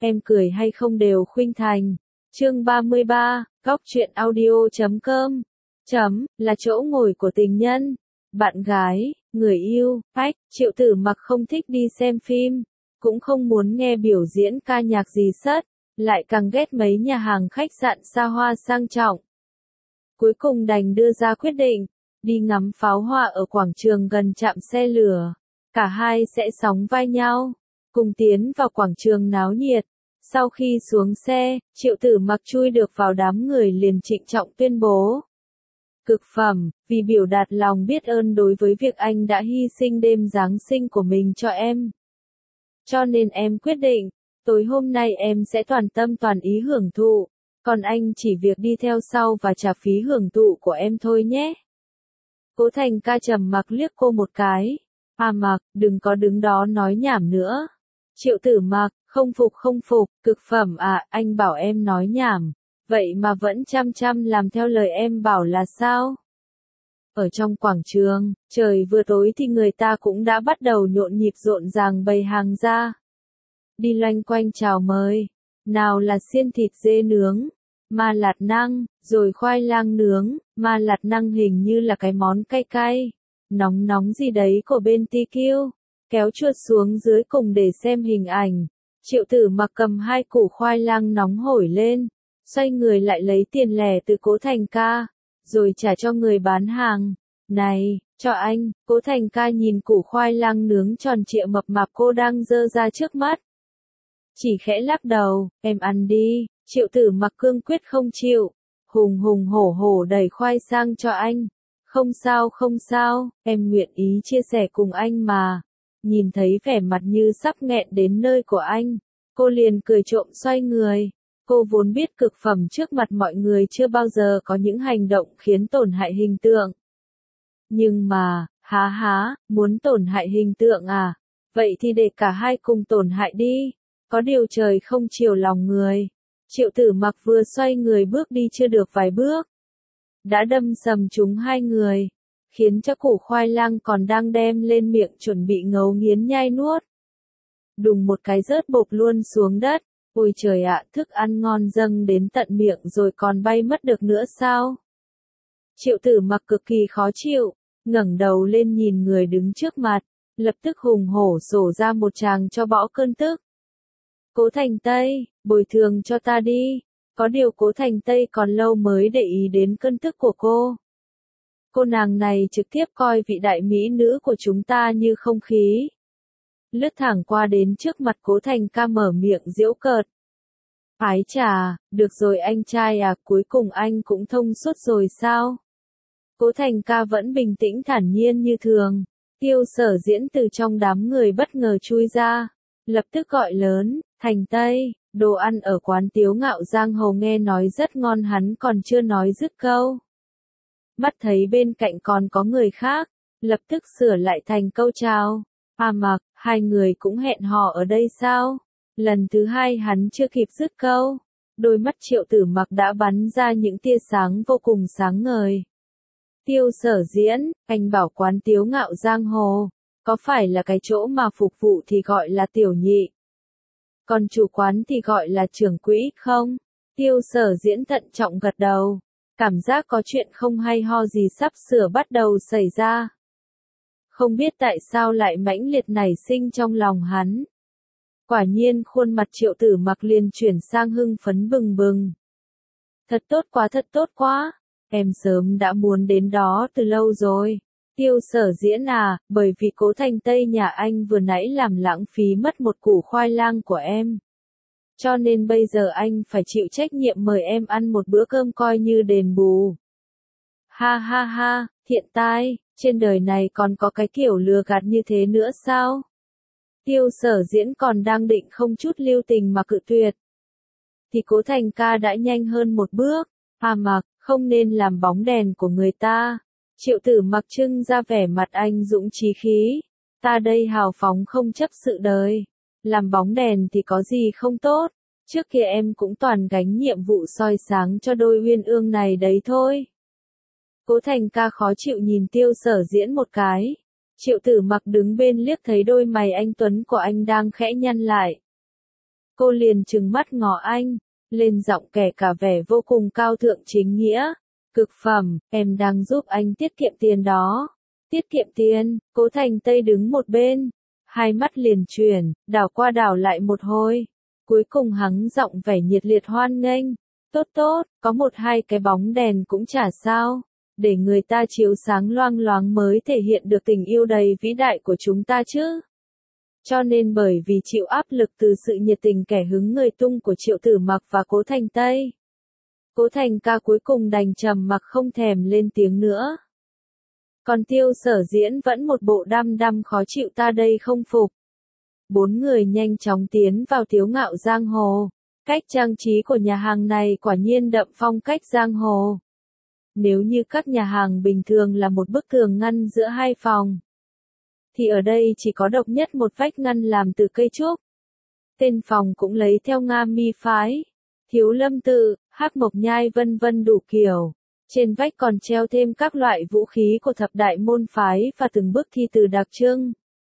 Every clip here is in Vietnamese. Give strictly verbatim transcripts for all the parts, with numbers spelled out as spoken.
em cười hay không đều khuynh thành. Chương ba mươi ba, góc truyện audio chấm com. Chấm, là chỗ ngồi của tình nhân, bạn gái, người yêu, phách. Triệu Tử Mặc không thích đi xem phim, cũng không muốn nghe biểu diễn ca nhạc gì sất, lại càng ghét mấy nhà hàng khách sạn xa hoa sang trọng. Cuối cùng đành đưa ra quyết định, đi ngắm pháo hoa ở quảng trường gần trạm xe lửa. Cả hai sẽ sóng vai nhau, cùng tiến vào quảng trường náo nhiệt. Sau khi xuống xe, Triệu Tử Mặc chui được vào đám người liền trịnh trọng tuyên bố. Cực phẩm, vì biểu đạt lòng biết ơn đối với việc anh đã hy sinh đêm Giáng sinh của mình cho em. Cho nên em quyết định, tối hôm nay em sẽ toàn tâm toàn ý hưởng thụ, còn anh chỉ việc đi theo sau và trả phí hưởng thụ của em thôi nhé. Cố Thành Ca trầm mặc liếc cô một cái. À Mặc, đừng có đứng đó nói nhảm nữa. Triệu Tử Mặc, không phục không phục, cực phẩm à, anh bảo em nói nhảm, vậy mà vẫn chăm chăm làm theo lời em bảo là sao? Ở trong quảng trường, trời vừa tối thì người ta cũng đã bắt đầu nhộn nhịp rộn ràng bày hàng ra. Đi loanh quanh chào mời, nào là xiên thịt dê nướng, ma lạt năng, rồi khoai lang nướng, ma lạt năng hình như là cái món cay cay, nóng nóng gì đấy của bên tê quy, kéo chuột xuống dưới cùng để xem hình ảnh. Triệu Tử Mặc cầm hai củ khoai lang nóng hổi lên, xoay người lại lấy tiền lẻ từ Cố Thành Ca, rồi trả cho người bán hàng. Này, cho anh. Cố Thành Ca nhìn củ khoai lang nướng tròn trịa mập mạp cô đang dơ ra trước mắt, chỉ khẽ lắc đầu, em ăn đi. Triệu Tử Mặc cương quyết không chịu, hùng hùng hổ hổ đẩy khoai sang cho anh. Không sao không sao, em nguyện ý chia sẻ cùng anh mà. Nhìn thấy vẻ mặt như sắp nghẹn đến nơi của anh, cô liền cười trộm xoay người. Cô vốn biết cực phẩm trước mặt mọi người chưa bao giờ có những hành động khiến tổn hại hình tượng. Nhưng mà, há há, muốn tổn hại hình tượng à? Vậy thì để cả hai cùng tổn hại đi. Có điều trời không chiều lòng người. Triệu Tử Mặc vừa xoay người bước đi chưa được vài bước, đã đâm sầm trúng hai người, khiến cho củ khoai lang còn đang đem lên miệng chuẩn bị ngấu nghiến nhai nuốt. Đùng một cái rớt bộp luôn xuống đất. Ôi trời ạ, thức ăn ngon dâng đến tận miệng rồi còn bay mất được nữa sao? Triệu Tử Mặc cực kỳ khó chịu, ngẩng đầu lên nhìn người đứng trước mặt, lập tức hùng hổ sổ ra một tràng cho bỏ cơn tức. Cố Thành Tây, bồi thường cho ta đi. Có điều Cố Thành Tây còn lâu mới để ý đến cơn tức của cô. Cô nàng này trực tiếp coi vị đại mỹ nữ của chúng ta như không khí. Lướt thẳng qua đến trước mặt Cố Thành Ca mở miệng giễu cợt. Ái chà, được rồi anh trai à, cuối cùng anh cũng thông suốt rồi sao? Cố Thành Ca vẫn bình tĩnh thản nhiên như thường. Tiêu Sở Diễn từ trong đám người bất ngờ chui ra, lập tức gọi lớn, Thành Tây, đồ ăn ở quán Tiếu Ngạo Giang Hồ nghe nói rất ngon, hắn còn chưa nói dứt câu. Mắt thấy bên cạnh còn có người khác, lập tức sửa lại thành câu chào. À Mặc, hai người cũng hẹn hò ở đây sao? Lần thứ hai hắn chưa kịp dứt câu, đôi mắt Triệu Tử Mặc đã bắn ra những tia sáng vô cùng sáng ngời. Tiêu Sở Diễn, anh bảo quán Tiếu Ngạo Giang Hồ, có phải là cái chỗ mà phục vụ thì gọi là tiểu nhị, còn chủ quán thì gọi là trưởng quỹ không? Tiêu Sở Diễn thận trọng gật đầu, cảm giác có chuyện không hay ho gì sắp sửa bắt đầu xảy ra. Không biết tại sao lại mãnh liệt nảy sinh trong lòng hắn. Quả nhiên khuôn mặt Triệu Tử Mặc liền chuyển sang hưng phấn bừng bừng. Thật tốt quá, thật tốt quá, em sớm đã muốn đến đó từ lâu rồi. Tiêu Sở Diễn à, bởi vì Cố Thành Tây nhà anh vừa nãy làm lãng phí mất một củ khoai lang của em. Cho nên bây giờ anh phải chịu trách nhiệm mời em ăn một bữa cơm coi như đền bù. Ha ha ha, thiện tai, trên đời này còn có cái kiểu lừa gạt như thế nữa sao? Tiêu Sở Diễn còn đang định không chút lưu tình mà cự tuyệt, thì Cố Thành Ca đã nhanh hơn một bước. À Mặc, không nên làm bóng đèn của người ta. Triệu Tử Mặc trưng ra vẻ mặt anh dũng chí khí. Ta đây hào phóng không chấp sự đời. Làm bóng đèn thì có gì không tốt. Trước kia em cũng toàn gánh nhiệm vụ soi sáng cho đôi uyên ương này đấy thôi. Cố Thành Ca khó chịu nhìn Tiêu Sở Diễn một cái. Triệu Tử Mặc đứng bên liếc thấy đôi mày anh tuấn của anh đang khẽ nhăn lại. Cô liền trừng mắt ngó anh, lên giọng kể cả vẻ vô cùng cao thượng chính nghĩa. Cực phẩm, em đang giúp anh tiết kiệm tiền đó. Tiết kiệm tiền, Cố Thành Tây đứng một bên, hai mắt liền chuyển, đảo qua đảo lại một hồi. Cuối cùng hắng giọng vẻ nhiệt liệt hoan nghênh. Tốt tốt, có một hai cái bóng đèn cũng chả sao. Để người ta chiếu sáng loang loáng mới thể hiện được tình yêu đầy vĩ đại của chúng ta chứ. Cho nên bởi vì chịu áp lực từ sự nhiệt tình kẻ hứng người tung của Triệu Tử Mặc và Cố Thành Tây, Cố Thành ca cuối cùng đành trầm mặc không thèm lên tiếng nữa. Còn Tiêu Sở Diễn vẫn một bộ đăm đăm khó chịu ta đây không phục. Bốn người nhanh chóng tiến vào Tiếu Ngạo Giang Hồ. Cách trang trí của nhà hàng này quả nhiên đậm phong cách giang hồ. Nếu như các nhà hàng bình thường là một bức tường ngăn giữa hai phòng, thì ở đây chỉ có độc nhất một vách ngăn làm từ cây trúc. Tên phòng cũng lấy theo Nga Mi phái, Thiếu Lâm tự, Hắc Mộc Nhai vân vân đủ kiểu. Trên vách còn treo thêm các loại vũ khí của thập đại môn phái và từng bức thi từ đặc trưng.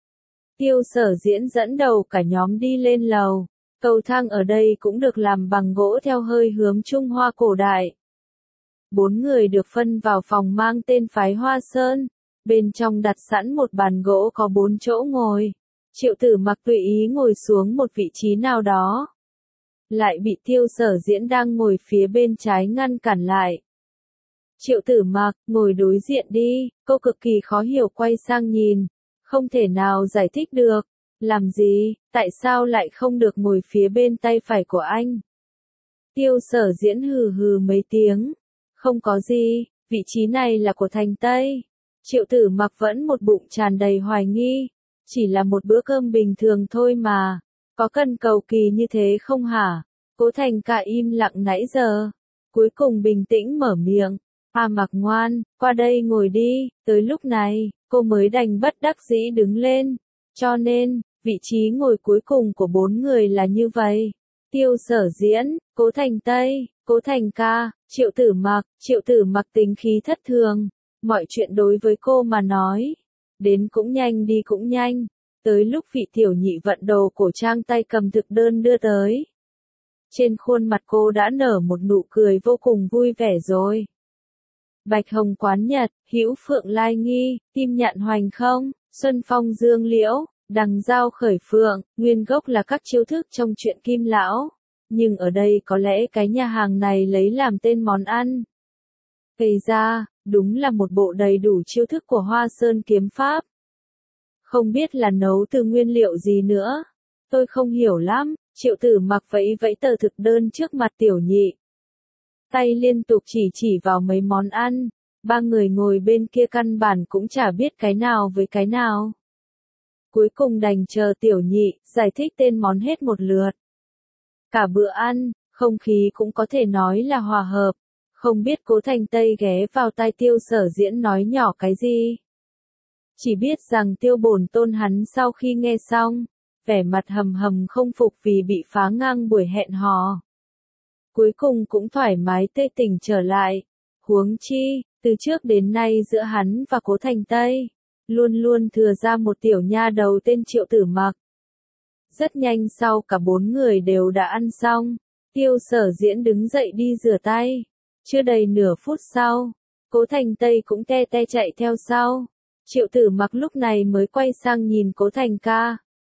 Tiêu Sở Diễn dẫn đầu cả nhóm đi lên lầu. Cầu thang ở đây cũng được làm bằng gỗ theo hơi hướng Trung Hoa cổ đại. Bốn người được phân vào phòng mang tên phái Hoa Sơn. Bên trong đặt sẵn một bàn gỗ có bốn chỗ ngồi. Triệu Tử Mặc tùy ý ngồi xuống một vị trí nào đó. Lại bị Tiêu Sở Diễn đang ngồi phía bên trái ngăn cản lại. Triệu Tử Mặc, ngồi đối diện đi, cô cực kỳ khó hiểu quay sang nhìn. Không thể nào giải thích được. Làm gì, tại sao lại không được ngồi phía bên tay phải của anh? Tiêu Sở Diễn hừ hừ mấy tiếng. Không có gì, vị trí này là của Thành Tây. Triệu Tử Mặc vẫn một bụng tràn đầy hoài nghi. Chỉ là một bữa cơm bình thường thôi mà. Có cần cầu kỳ như thế không hả? Cố Thành ca im lặng nãy giờ. Cuối cùng bình tĩnh mở miệng. À Mặc ngoan, qua đây ngồi đi. Tới lúc này, cô mới đành bất đắc dĩ đứng lên. Cho nên, vị trí ngồi cuối cùng của bốn người là như vậy. Tiêu Sở Diễn, Cố Thành Tây, Cố Thành ca, Triệu Tử Mặc. Triệu Tử Mặc tính khí thất thường. Mọi chuyện đối với cô mà nói. Đến cũng nhanh đi cũng nhanh. Tới lúc vị tiểu nhị vận đồ cổ trang tay cầm thực đơn đưa tới. Trên khuôn mặt cô đã nở một nụ cười vô cùng vui vẻ rồi. Bạch Hồng Quán Nhật, Hữu Phượng Lai Nghi, Kim Nhạn Hoành Không, Xuân Phong Dương Liễu, Đằng Giao Khởi Phượng, nguyên gốc là các chiêu thức trong truyện Kim Lão. Nhưng ở đây có lẽ cái nhà hàng này lấy làm tên món ăn. Kể ra, đúng là một bộ đầy đủ chiêu thức của Hoa Sơn kiếm pháp. Không biết là nấu từ nguyên liệu gì nữa. Tôi không hiểu lắm. Triệu Tử Mặc vẫy vẫy tờ thực đơn trước mặt tiểu nhị. Tay liên tục chỉ chỉ vào mấy món ăn. Ba người ngồi bên kia căn bản cũng chả biết cái nào với cái nào. Cuối cùng đành chờ tiểu nhị giải thích tên món hết một lượt. Cả bữa ăn, không khí cũng có thể nói là hòa hợp. Không biết Cố Thành Tây ghé vào tai Tiêu Sở Diễn nói nhỏ cái gì. Chỉ biết rằng Tiêu Bổn Tôn hắn sau khi nghe xong, vẻ mặt hầm hầm không phục vì bị phá ngang buổi hẹn hò. Cuối cùng cũng thoải mái tê tỉnh trở lại. Huống chi, từ trước đến nay giữa hắn và Cố Thành Tây, luôn luôn thừa ra một tiểu nha đầu tên Triệu Tử Mặc. Rất nhanh sau cả bốn người đều đã ăn xong, Tiêu Sở Diễn đứng dậy đi rửa tay. Chưa đầy nửa phút sau, Cố Thành Tây cũng te te chạy theo sau. Triệu Tử Mặc lúc này mới quay sang nhìn Cố Thành ca.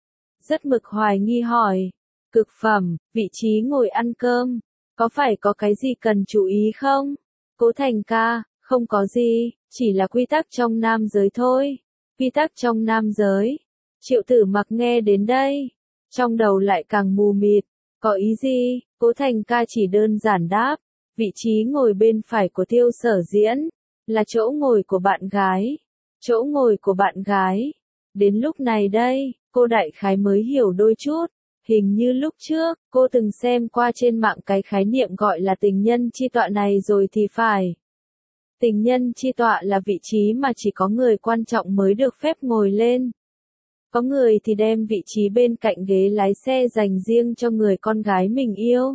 Rất mực hoài nghi hỏi, cực phẩm, vị trí ngồi ăn cơm, có phải có cái gì cần chú ý không? Cố Thành ca, không có gì, chỉ là quy tắc trong nam giới thôi. Quy tắc trong nam giới. Triệu Tử Mặc nghe đến đây, trong đầu lại càng mù mịt. Có ý gì? Cố Thành ca chỉ đơn giản đáp. Vị trí ngồi bên phải của Tiêu Sở Diễn là chỗ ngồi của bạn gái. Chỗ ngồi của bạn gái. Đến lúc này đây, cô đại khái mới hiểu đôi chút. Hình như lúc trước, cô từng xem qua trên mạng cái khái niệm gọi là tình nhân chi tọa này rồi thì phải. Tình nhân chi tọa là vị trí mà chỉ có người quan trọng mới được phép ngồi lên. Có người thì đem vị trí bên cạnh ghế lái xe dành riêng cho người con gái mình yêu.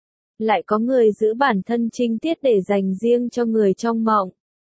Lại có người giữ bản thân trinh tiết để dành riêng cho người trong mộng.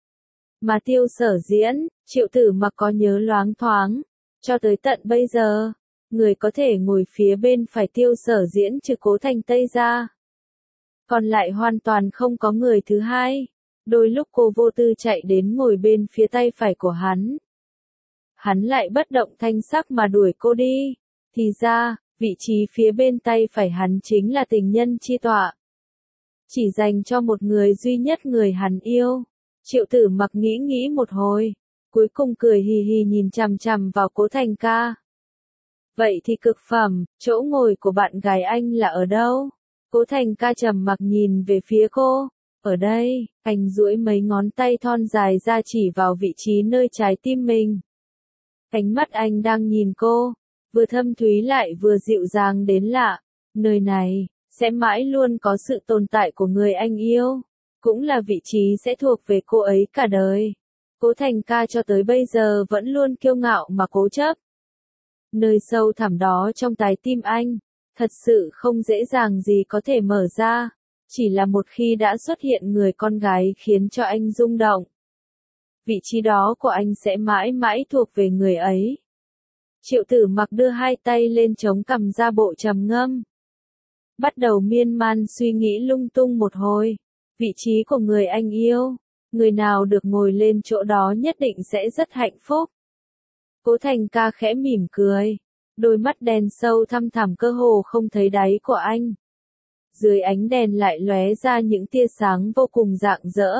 Mà Tiêu Sở Diễn, Triệu Tử Mặc có nhớ loáng thoáng. Cho tới tận bây giờ, người có thể ngồi phía bên phải Tiêu Sở Diễn trừ Cố Thành Tây ra. Còn lại hoàn toàn không có người thứ hai. Đôi lúc cô vô tư chạy đến ngồi bên phía tay phải của hắn. Hắn lại bất động thanh sắc mà đuổi cô đi. Thì ra, vị trí phía bên tay phải hắn chính là tình nhân chi tọa. Chỉ dành cho một người duy nhất người hắn yêu. Triệu Tử Mặc nghĩ nghĩ một hồi. Cuối cùng cười hì hì nhìn chằm chằm vào Cố Thành ca. Vậy thì cực phẩm, chỗ ngồi của bạn gái anh là ở đâu? Cố Thành ca trầm mặc nhìn về phía cô. Ở đây, anh duỗi mấy ngón tay thon dài ra chỉ vào vị trí nơi trái tim mình. Ánh mắt anh đang nhìn cô, vừa thâm thúy lại vừa dịu dàng đến lạ. Nơi này, sẽ mãi luôn có sự tồn tại của người anh yêu. Cũng là vị trí sẽ thuộc về cô ấy cả đời. Cố Thành ca cho tới bây giờ vẫn luôn kiêu ngạo mà cố chấp. Nơi sâu thẳm đó trong trái tim anh, thật sự không dễ dàng gì có thể mở ra. Chỉ là một khi đã xuất hiện người con gái khiến cho anh rung động. Vị trí đó của anh sẽ mãi mãi thuộc về người ấy. Triệu Tử Mặc đưa hai tay lên chống cằm ra bộ trầm ngâm. Bắt đầu miên man suy nghĩ lung tung một hồi. Vị trí của người anh yêu, người nào được ngồi lên chỗ đó nhất định sẽ rất hạnh phúc. Cố Thành ca khẽ mỉm cười. Đôi mắt đen sâu thăm thẳm cơ hồ không thấy đáy của anh. Dưới ánh đèn lại lóe ra những tia sáng vô cùng rạng rỡ.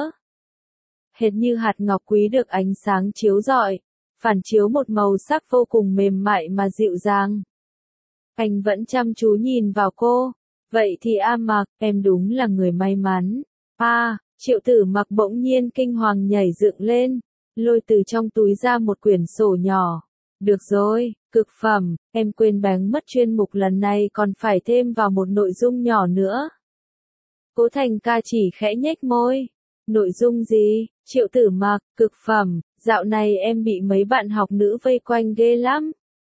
Hệt như hạt ngọc quý được ánh sáng chiếu rọi, phản chiếu một màu sắc vô cùng mềm mại mà dịu dàng. Anh vẫn chăm chú nhìn vào cô. Vậy thì A Mặc, em đúng là người may mắn. A, à, Triệu Tử Mặc bỗng nhiên kinh hoàng nhảy dựng lên, lôi từ trong túi ra một quyển sổ nhỏ. Được rồi, cực phẩm, em quên bén mất chuyên mục lần này còn phải thêm vào một nội dung nhỏ nữa. Cố Thành ca chỉ khẽ nhếch môi. Nội dung gì? Triệu Tử Mặc, cực phẩm, dạo này em bị mấy bạn học nữ vây quanh ghê lắm.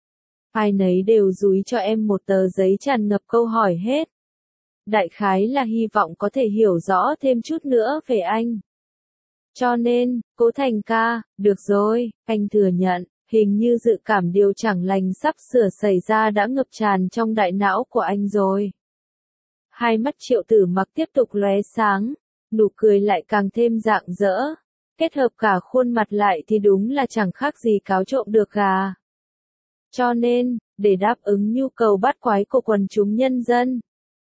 Ai nấy đều dúi cho em một tờ giấy tràn ngập câu hỏi hết. Đại khái là hy vọng có thể hiểu rõ thêm chút nữa về anh. Cho nên, Cố Thành ca, được rồi, anh thừa nhận, hình như dự cảm điều chẳng lành sắp sửa xảy ra đã ngập tràn trong đại não của anh rồi. Hai mắt Triệu Tử Mặc tiếp tục lóe sáng, nụ cười lại càng thêm rạng rỡ. Kết hợp cả khuôn mặt lại thì đúng là chẳng khác gì cáo trộm được gà. Cho nên, để đáp ứng nhu cầu bắt quái của quần chúng nhân dân,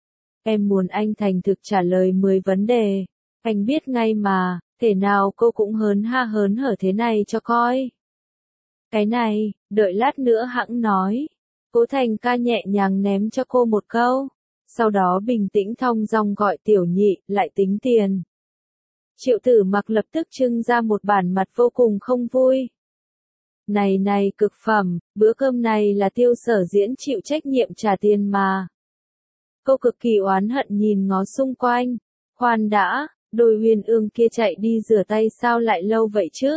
em muốn anh thành thực trả lời mười vấn đề. Anh biết ngay mà, thể nào cô cũng hớn ha hớn hở thế này cho coi. Cái này, đợi lát nữa hẵng nói. Cố Thành ca nhẹ nhàng ném cho cô một câu. Sau đó bình tĩnh thong dong gọi Tiểu Nhị, lại tính tiền. Triệu Tử Mặc lập tức trưng ra một bản mặt vô cùng không vui. Này này cực phẩm, bữa cơm này là Tiêu Sở Diễn chịu trách nhiệm trả tiền mà. Cô cực kỳ oán hận nhìn ngó xung quanh. Khoan đã, đôi Uyên Ương kia chạy đi rửa tay sao lại lâu vậy chứ?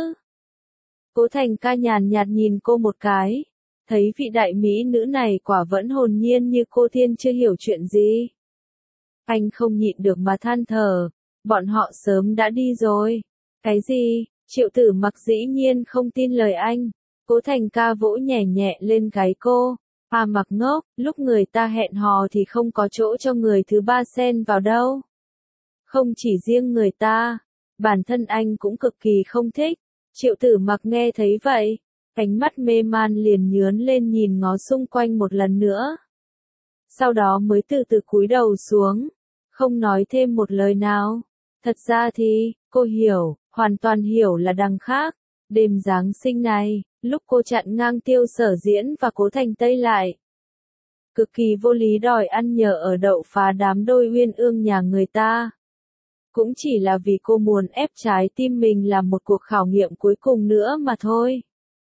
Cố Thành ca nhàn nhạt nhìn cô một cái. Thấy vị đại mỹ nữ này quả vẫn hồn nhiên như cô thiên chưa hiểu chuyện gì. Anh không nhịn được mà than thở. Bọn họ sớm đã đi rồi. Cái gì? Triệu Tử Mặc dĩ nhiên không tin lời anh. Cố Thành ca vỗ nhẹ nhẹ lên gáy cô. A Mặc ngốc, lúc người ta hẹn hò thì không có chỗ cho người thứ ba xen vào đâu. Không chỉ riêng người ta, bản thân anh cũng cực kỳ không thích. Triệu Tử Mặc nghe thấy vậy, ánh mắt mê man liền nhướn lên nhìn ngó xung quanh một lần nữa. Sau đó mới từ từ cúi đầu xuống, không nói thêm một lời nào. Thật ra thì, cô hiểu, hoàn toàn hiểu là đằng khác. Đêm Giáng sinh này, lúc cô chặn ngang Tiêu Sở Diễn và Cố Thành Tây lại. Cực kỳ vô lý đòi ăn nhờ ở đậu phá đám đôi Uyên Ương nhà người ta. Cũng chỉ là vì cô muốn ép trái tim mình làm một cuộc khảo nghiệm cuối cùng nữa mà thôi.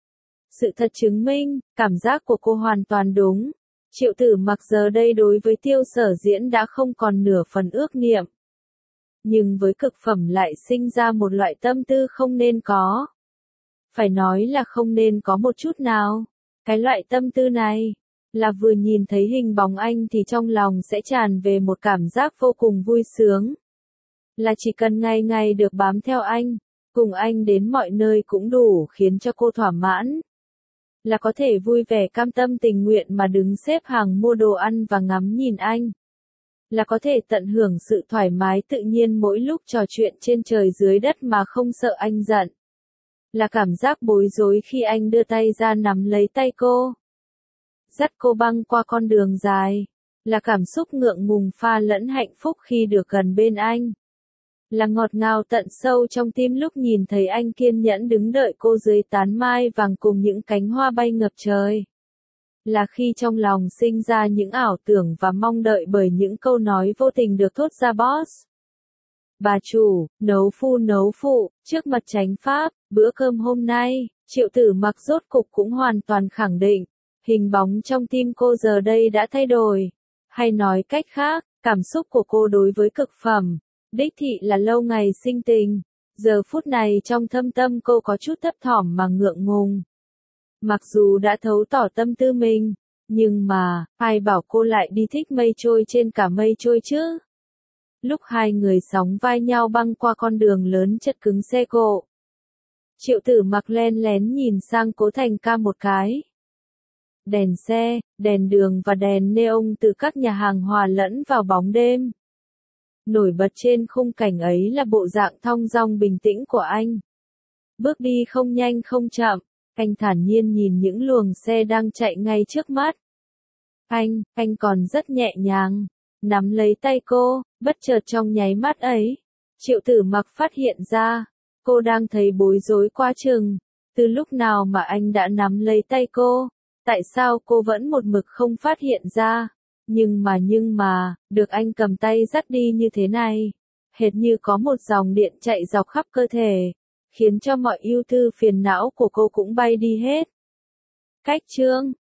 Sự thật chứng minh, cảm giác của cô hoàn toàn đúng. Triệu Tử Mặc giờ đây đối với Tiêu Sở Diễn đã không còn nửa phần ước niệm. Nhưng với cực phẩm lại sinh ra một loại tâm tư không nên có. Phải nói là không nên có một chút nào. Cái loại tâm tư này, là vừa nhìn thấy hình bóng anh thì trong lòng sẽ tràn về một cảm giác vô cùng vui sướng. Là chỉ cần ngày ngày được bám theo anh, cùng anh đến mọi nơi cũng đủ khiến cho cô thỏa mãn. là có thể vui vẻ cam tâm tình nguyện mà đứng xếp hàng mua đồ ăn và ngắm nhìn anh. Là có thể tận hưởng sự thoải mái tự nhiên mỗi lúc trò chuyện trên trời dưới đất mà không sợ anh giận. Là cảm giác bối rối khi anh đưa tay ra nắm lấy tay cô, dắt cô băng qua con đường dài. Là cảm xúc ngượng ngùng pha lẫn hạnh phúc khi được gần bên anh. Là ngọt ngào tận sâu trong tim lúc nhìn thấy anh kiên nhẫn đứng đợi cô dưới tán mai vàng cùng những cánh hoa bay ngập trời. Là khi trong lòng sinh ra những ảo tưởng và mong đợi bởi những câu nói vô tình được thốt ra boss. Bà chủ, nấu phu nấu phụ, trước mặt chánh pháp, bữa cơm hôm nay, Triệu Tử Mặc rốt cục cũng hoàn toàn khẳng định, hình bóng trong tim cô giờ đây đã thay đổi. Hay nói cách khác, cảm xúc của cô đối với cực phẩm, đích thị là lâu ngày sinh tình. Giờ phút này trong thâm tâm cô có chút thấp thỏm mà ngượng ngùng. Mặc dù đã thấu tỏ tâm tư mình, nhưng mà, ai bảo cô lại đi thích mây trôi trên cả mây trôi chứ? Lúc hai người sóng vai nhau băng qua con đường lớn chật cứng xe cộ, Triệu Tử Mặc len lén nhìn sang Cố Thành Ca một cái. Đèn xe, đèn đường và đèn neon từ các nhà hàng hòa lẫn vào bóng đêm. Nổi bật trên khung cảnh ấy là bộ dạng thong dong bình tĩnh của anh. Bước đi không nhanh không chậm, anh thản nhiên nhìn những luồng xe đang chạy ngay trước mắt. Anh, anh còn rất nhẹ nhàng, nắm lấy tay cô, bất chợt trong nháy mắt ấy. Triệu Tử Mặc phát hiện ra, cô đang thấy bối rối quá chừng. Từ lúc nào mà anh đã nắm lấy tay cô? Tại sao cô vẫn một mực không phát hiện ra? Nhưng mà nhưng mà, được anh cầm tay dắt đi như thế này, hệt như có một dòng điện chạy dọc khắp cơ thể, khiến cho mọi ưu tư phiền não của cô cũng bay đi hết. Cách chương